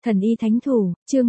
Thần y thánh thủ, chương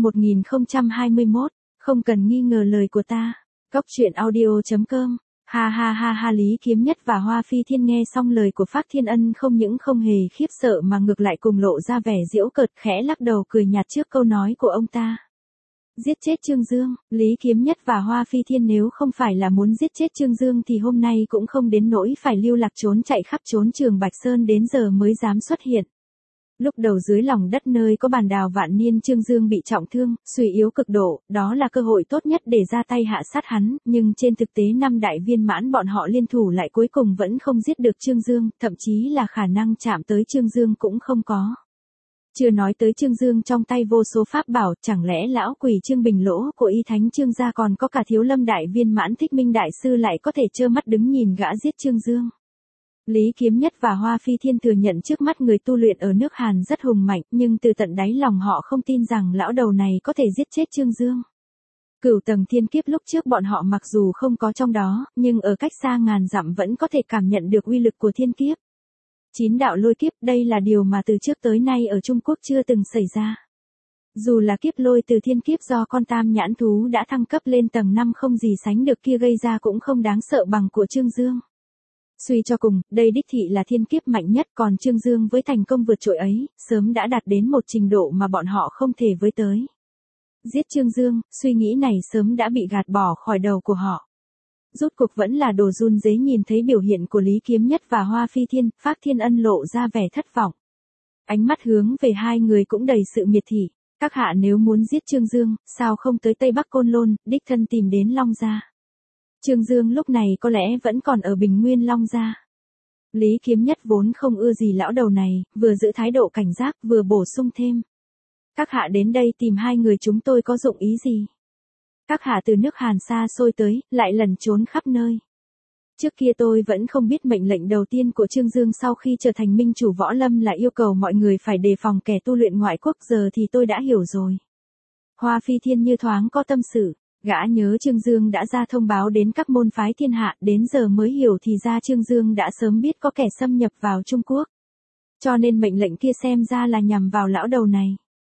1021, không cần nghi ngờ lời của ta. Cóc truyện audio.com. Ha ha ha ha. Lý Kiếm Nhất và Hoa Phi Thiên nghe xong lời của Phác Thiên Ân không những không hề khiếp sợ mà ngược lại cùng lộ ra vẻ giễu cợt, khẽ lắc đầu cười nhạt trước câu nói của ông ta. Giết chết Trương Dương. Lý Kiếm Nhất và Hoa Phi Thiên nếu không phải là muốn giết chết Trương Dương thì hôm nay cũng không đến nỗi phải lưu lạc trốn chạy khắp trốn Trường Bạch Sơn đến giờ mới dám xuất hiện. Lúc đầu dưới lòng đất nơi có bàn đào vạn niên Trương Dương bị trọng thương, suy yếu cực độ, đó là cơ hội tốt nhất để ra tay hạ sát hắn, nhưng trên thực tế năm đại viên mãn bọn họ liên thủ lại cuối cùng vẫn không giết được Trương Dương, thậm chí là khả năng chạm tới Trương Dương cũng không có. Chưa nói tới Trương Dương trong tay vô số pháp bảo, chẳng lẽ lão quỷ Trương Bình Lỗ của y thánh Trương gia còn có cả Thiếu Lâm đại viên mãn Thích Minh đại sư lại có thể trơ mắt đứng nhìn gã giết Trương Dương. Lý Kiếm Nhất và Hoa Phi Thiên thừa nhận trước mắt người tu luyện ở nước Hàn rất hùng mạnh, nhưng từ tận đáy lòng họ không tin rằng lão đầu này có thể giết chết Trương Dương. Cửu tầng thiên kiếp lúc trước bọn họ mặc dù không có trong đó, nhưng ở cách xa ngàn dặm vẫn có thể cảm nhận được uy lực của thiên kiếp. 9 đạo lôi kiếp, đây là điều mà từ trước tới nay ở Trung Quốc chưa từng xảy ra. Dù là kiếp lôi từ thiên kiếp do con tam nhãn thú đã thăng cấp lên tầng 5 không gì sánh được kia gây ra cũng không đáng sợ bằng của Trương Dương. Suy cho cùng, đây đích thị là thiên kiếp mạnh nhất, còn Trương Dương với thành công vượt trội ấy, sớm đã đạt đến một trình độ mà bọn họ không thể với tới. Giết Trương Dương, suy nghĩ này sớm đã bị gạt bỏ khỏi đầu của họ. Rốt cuộc vẫn là đồ run rế nhìn thấy biểu hiện của Lý Kiếm Nhất và Hoa Phi Thiên, Phác Thiên Ân lộ ra vẻ thất vọng. Ánh mắt hướng về hai người cũng đầy sự miệt thị. Các hạ nếu muốn giết Trương Dương, sao không tới Tây Bắc Côn Lôn, đích thân tìm đến Long Gia. Trương Dương lúc này có lẽ vẫn còn ở Bình Nguyên Long Gia. Lý Kiếm Nhất vốn không ưa gì lão đầu này, vừa giữ thái độ cảnh giác vừa bổ sung thêm. Các hạ đến đây tìm hai người chúng tôi có dụng ý gì? Các hạ từ nước Hàn xa xôi tới, lại lẩn trốn khắp nơi. Trước kia tôi vẫn không biết mệnh lệnh đầu tiên của Trương Dương sau khi trở thành minh chủ võ lâm là yêu cầu mọi người phải đề phòng kẻ tu luyện ngoại quốc, giờ thì tôi đã hiểu rồi. Hoa Phi Thiên như thoáng có tâm sự. Gã nhớ Trương Dương đã ra thông báo đến các môn phái thiên hạ, đến giờ mới hiểu thì ra Trương Dương đã sớm biết có kẻ xâm nhập vào Trung Quốc. Cho nên mệnh lệnh kia xem ra là nhằm vào lão đầu này.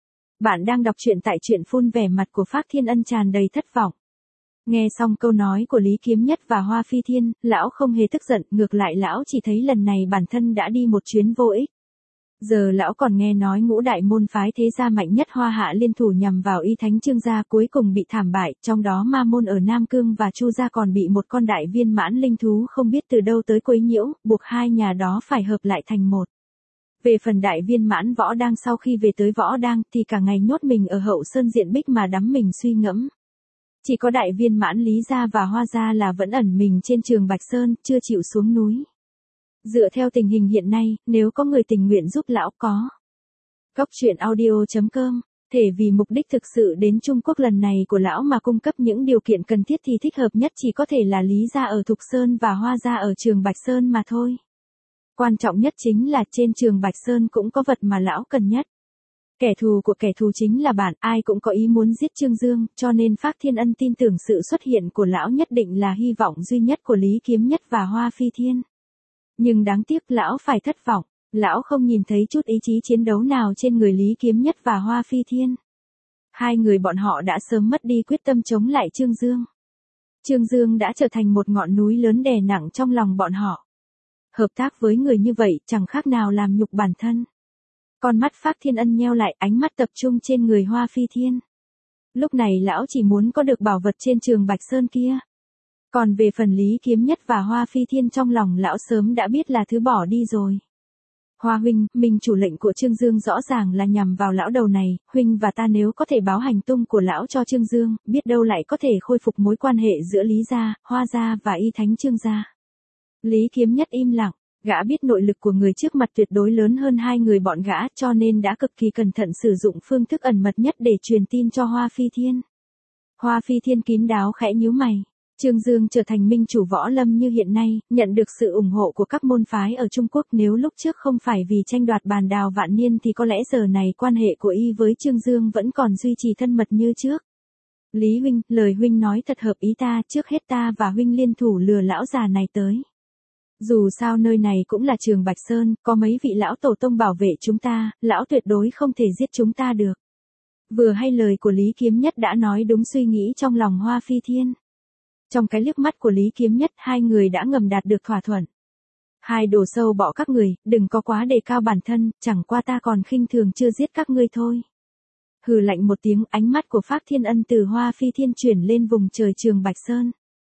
Bạn đang đọc truyện tại truyện phun, vẻ mặt của Phác Thiên Ân tràn đầy thất vọng. Nghe xong câu nói của Lý Kiếm Nhất và Hoa Phi Thiên, lão không hề tức giận, ngược lại lão chỉ thấy lần này bản thân đã đi một chuyến vô ích. Giờ lão còn nghe nói ngũ đại môn phái thế gia mạnh nhất Hoa Hạ liên thủ nhằm vào y thánh Trương gia cuối cùng bị thảm bại, trong đó Ma môn ở Nam Cương và Chu gia còn bị một con đại viên mãn linh thú không biết từ đâu tới quấy nhiễu, buộc hai nhà đó phải hợp lại thành một. Về phần đại viên mãn Võ Đang sau khi về tới Võ Đang thì cả ngày nhốt mình ở Hậu Sơn Diện Bích mà đắm mình suy ngẫm. Chỉ có đại viên mãn Lý gia và Hoa gia là vẫn ẩn mình trên Trường Bạch Sơn, chưa chịu xuống núi. Dựa theo tình hình hiện nay, nếu có người tình nguyện giúp lão có. Cóc truyện audio.com, thể vì mục đích thực sự đến Trung Quốc lần này của lão mà cung cấp những điều kiện cần thiết thì thích hợp nhất chỉ có thể là Lý gia ở Thục Sơn và Hoa gia ở Trường Bạch Sơn mà thôi. Quan trọng nhất chính là trên Trường Bạch Sơn cũng có vật mà lão cần nhất. Kẻ thù của kẻ thù chính là bạn, ai cũng có ý muốn giết Trương Dương, cho nên Phác Thiên Ân tin tưởng sự xuất hiện của lão nhất định là hy vọng duy nhất của Lý Kiếm Nhất và Hoa Phi Thiên. Nhưng đáng tiếc lão phải thất vọng, lão không nhìn thấy chút ý chí chiến đấu nào trên người Lý Kiếm Nhất và Hoa Phi Thiên. Hai người bọn họ đã sớm mất đi quyết tâm chống lại Trương Dương. Trương Dương đã trở thành một ngọn núi lớn đè nặng trong lòng bọn họ. Hợp tác với người như vậy chẳng khác nào làm nhục bản thân. Con mắt Phác Thiên Ân nheo lại, ánh mắt tập trung trên người Hoa Phi Thiên. Lúc này lão chỉ muốn có được bảo vật trên Trường Bạch Sơn kia. Còn về phần Lý Kiếm Nhất và Hoa Phi Thiên trong lòng lão sớm đã biết là thứ bỏ đi rồi. Hoa huynh, mình chủ lệnh của Trương Dương rõ ràng là nhằm vào lão đầu này, huynh và ta nếu có thể báo hành tung của lão cho Trương Dương, biết đâu lại có thể khôi phục mối quan hệ giữa Lý gia, Hoa gia và y thánh Trương gia. Lý Kiếm Nhất im lặng, gã biết nội lực của người trước mặt tuyệt đối lớn hơn hai người bọn gã cho nên đã cực kỳ cẩn thận sử dụng phương thức ẩn mật nhất để truyền tin cho Hoa Phi Thiên. Hoa Phi Thiên kín đáo khẽ nhíu mày. Trương Dương trở thành minh chủ võ lâm như hiện nay, nhận được sự ủng hộ của các môn phái ở Trung Quốc, nếu lúc trước không phải vì tranh đoạt bàn đào vạn niên thì có lẽ giờ này quan hệ của y với Trương Dương vẫn còn duy trì thân mật như trước. Lý huynh, lời huynh nói thật hợp ý ta, trước hết ta và huynh liên thủ lừa lão già này tới. Dù sao nơi này cũng là Trường Bạch Sơn, có mấy vị lão tổ tông bảo vệ chúng ta, lão tuyệt đối không thể giết chúng ta được. Vừa hay lời của Lý Kiếm Nhất đã nói đúng suy nghĩ trong lòng Hoa Phi Thiên. Trong cái liếc mắt của Lý Kiếm Nhất, hai người đã ngầm đạt được thỏa thuận. Hai đồ sâu bọ các người, đừng có quá đề cao bản thân, chẳng qua ta còn khinh thường chưa giết các ngươi thôi. Hừ lạnh một tiếng, ánh mắt của Phác Thiên Ân từ Hoa Phi Thiên chuyển lên vùng trời Trường Bạch Sơn.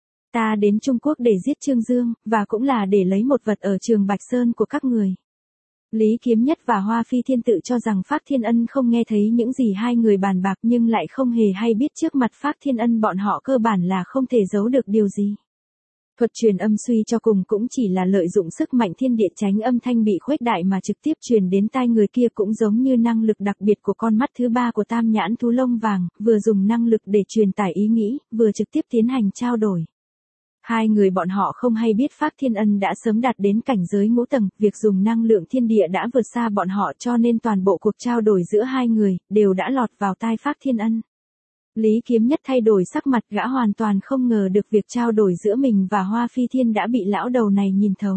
Ta đến Trung Quốc để giết Trương Dương, và cũng là để lấy một vật ở Trường Bạch Sơn của các người. Lý Kiếm Nhất và Hoa Phi Thiên tự cho rằng Phác Thiên Ân không nghe thấy những gì hai người bàn bạc, nhưng lại không hề hay biết trước mặt Phác Thiên Ân bọn họ cơ bản là không thể giấu được điều gì. Thuật truyền âm suy cho cùng cũng chỉ là lợi dụng sức mạnh thiên địa tránh âm thanh bị khuếch đại mà trực tiếp truyền đến tai người kia, cũng giống như năng lực đặc biệt của con mắt thứ ba của Tam Nhãn thú lông vàng, vừa dùng năng lực để truyền tải ý nghĩ, vừa trực tiếp tiến hành trao đổi. Hai người bọn họ không hay biết Phác Thiên Ân đã sớm đạt đến cảnh giới ngũ tầng, việc dùng năng lượng thiên địa đã vượt xa bọn họ, cho nên toàn bộ cuộc trao đổi giữa hai người đều đã lọt vào tai Phác Thiên Ân. Lý Kiếm Nhất thay đổi sắc mặt, gã hoàn toàn không ngờ được việc trao đổi giữa mình và Hoa Phi Thiên đã bị lão đầu này nhìn thấu.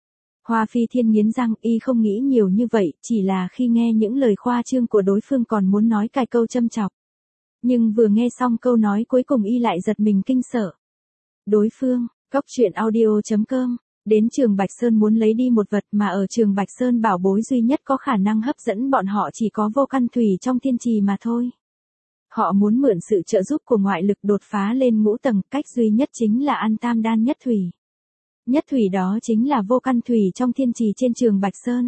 Hoa Phi Thiên nghiến răng, y không nghĩ nhiều như vậy, chỉ là khi nghe những lời khoa trương của đối phương còn muốn nói cài câu châm chọc. Nhưng vừa nghe xong câu nói cuối cùng y lại giật mình kinh sợ. Đối phương, Cóc Truyện Audio.com, đến Trường Bạch Sơn muốn lấy đi một vật mà ở Trường Bạch Sơn bảo bối duy nhất có khả năng hấp dẫn bọn họ chỉ có vô căn thủy trong thiên trì mà thôi. Họ muốn mượn sự trợ giúp của ngoại lực đột phá lên ngũ tầng, cách duy nhất chính là ăn tam đan nhất thủy. Nhất thủy đó chính là vô căn thủy trong thiên trì trên Trường Bạch Sơn.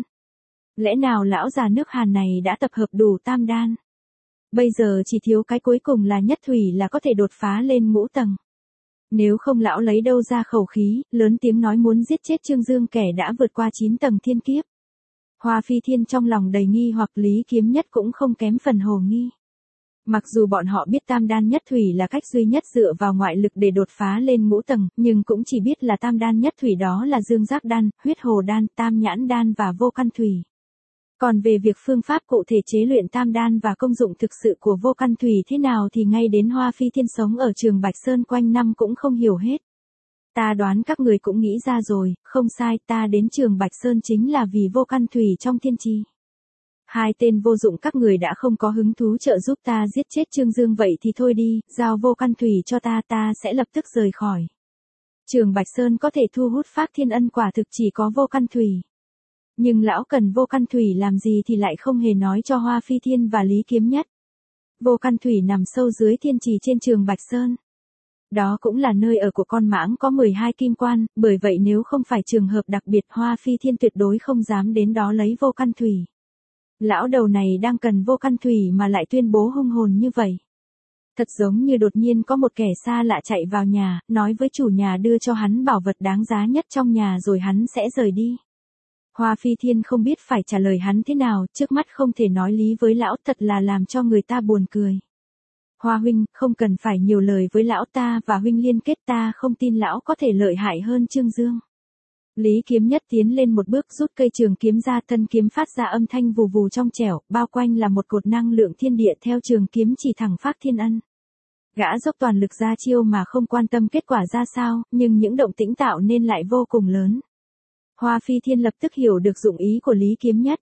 Lẽ nào lão già nước Hàn này đã tập hợp đủ tam đan? Bây giờ chỉ thiếu cái cuối cùng là nhất thủy là có thể đột phá lên ngũ tầng. Nếu không lão lấy đâu ra khẩu khí, lớn tiếng nói muốn giết chết Trương Dương, kẻ đã vượt qua 9 tầng thiên kiếp. Hoa Phi Thiên trong lòng đầy nghi hoặc, Lý Kiếm Nhất cũng không kém phần hồ nghi. Mặc dù bọn họ biết tam đan nhất thủy là cách duy nhất dựa vào ngoại lực để đột phá lên ngũ tầng, nhưng cũng chỉ biết là tam đan nhất thủy đó là dương giác đan, huyết hồ đan, tam nhãn đan và vô căn thủy. Còn về việc phương pháp cụ thể chế luyện tam đan và công dụng thực sự của vô căn thủy thế nào thì ngay đến Hoa Phi Thiên sống ở Trường Bạch Sơn quanh năm cũng không hiểu hết. Ta đoán các người cũng nghĩ ra rồi, không sai, ta đến Trường Bạch Sơn chính là vì vô căn thủy trong thiên trì. Hai tên vô dụng các người đã không có hứng thú trợ giúp ta giết chết Trương Dương, vậy thì thôi đi, giao vô căn thủy cho ta, ta sẽ lập tức rời khỏi. Trường Bạch Sơn có thể thu hút Phác Thiên Ân quả thực chỉ có vô căn thủy. Nhưng lão cần vô căn thủy làm gì thì lại không hề nói cho Hoa Phi Thiên và Lý Kiếm Nhất. Vô căn thủy nằm sâu dưới thiên trì trên Trường Bạch Sơn. Đó cũng là nơi ở của con mãng có 12 kim quan, bởi vậy nếu không phải trường hợp đặc biệt Hoa Phi Thiên tuyệt đối không dám đến đó lấy vô căn thủy. Lão đầu này đang cần vô căn thủy mà lại tuyên bố hung hồn như vậy. Thật giống như đột nhiên có một kẻ xa lạ chạy vào nhà, nói với chủ nhà đưa cho hắn bảo vật đáng giá nhất trong nhà rồi hắn sẽ rời đi. Hoa Phi Thiên không biết phải trả lời hắn thế nào, trước mắt không thể nói lý với lão, thật là làm cho người ta buồn cười. Hoa huynh, không cần phải nhiều lời với lão, ta và huynh liên kết, ta không tin lão có thể lợi hại hơn Trương Dương. Lý Kiếm Nhất tiến lên một bước, rút cây trường kiếm ra, thân kiếm phát ra âm thanh vù vù trong trẻo, bao quanh là một cột năng lượng thiên địa theo trường kiếm chỉ thẳng Phác Thiên Ân. Gã dốc toàn lực ra chiêu mà không quan tâm kết quả ra sao, nhưng những động tĩnh tạo nên lại vô cùng lớn. Hoa Phi Thiên lập tức hiểu được dụng ý của Lý Kiếm Nhất.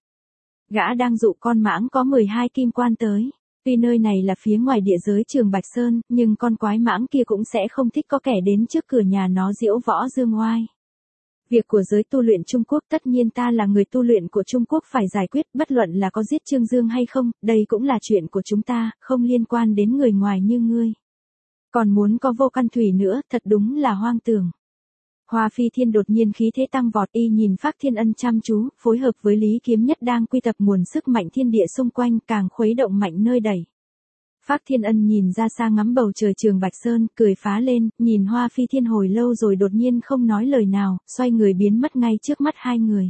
Gã đang dụ con mãng có 12 kim quan tới. Tuy nơi này là phía ngoài địa giới Trường Bạch Sơn, nhưng con quái mãng kia cũng sẽ không thích có kẻ đến trước cửa nhà nó diễu võ dương oai. Việc của giới tu luyện Trung Quốc, tất nhiên ta là người tu luyện của Trung Quốc phải giải quyết, bất luận là có giết Trương Dương hay không, đây cũng là chuyện của chúng ta, không liên quan đến người ngoài như ngươi. Còn muốn có vô căn thủy nữa, thật đúng là hoang tưởng. Hoa Phi Thiên đột nhiên khí thế tăng vọt, y nhìn Phác Thiên Ân chăm chú, phối hợp với Lý Kiếm Nhất đang quy tập nguồn sức mạnh thiên địa xung quanh, càng khuấy động mạnh nơi đầy. Phác Thiên Ân nhìn ra xa ngắm bầu trời Trường Bạch Sơn, cười phá lên, nhìn Hoa Phi Thiên hồi lâu rồi đột nhiên không nói lời nào, xoay người biến mất ngay trước mắt hai người.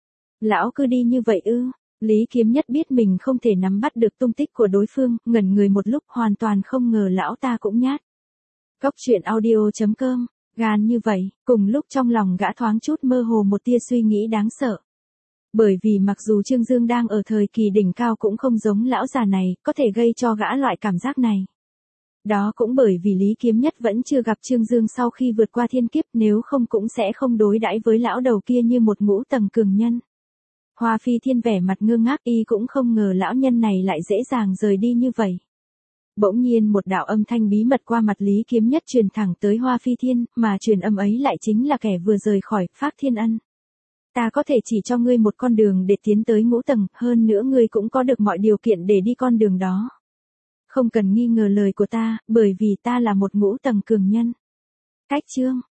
Lão cứ đi như vậy ư? Lý Kiếm Nhất biết mình không thể nắm bắt được tung tích của đối phương, ngẩn người một lúc, hoàn toàn không ngờ lão ta cũng nhát. Cóc Truyện Audio.com, gan như vậy, cùng lúc trong lòng gã thoáng chút mơ hồ một tia suy nghĩ đáng sợ. Bởi vì mặc dù Trương Dương đang ở thời kỳ đỉnh cao cũng không giống lão già này, có thể gây cho gã loại cảm giác này. Đó cũng bởi vì Lý Kiếm Nhất vẫn chưa gặp Trương Dương sau khi vượt qua thiên kiếp, nếu không cũng sẽ không đối đãi với lão đầu kia như một ngũ tầng cường nhân. Hoa Phi Thiên vẻ mặt ngơ ngác, y cũng không ngờ lão nhân này lại dễ dàng rời đi như vậy. Bỗng nhiên một đạo âm thanh bí mật qua mặt Lý Kiếm Nhất truyền thẳng tới Hoa Phi Thiên, mà truyền âm ấy lại chính là kẻ vừa rời khỏi Phác Thiên Ân. Ta có thể chỉ cho ngươi một con đường để tiến tới ngũ tầng, hơn nữa ngươi cũng có được mọi điều kiện để đi con đường đó. Không cần nghi ngờ lời của ta, bởi vì ta là một ngũ tầng cường nhân. Cách chương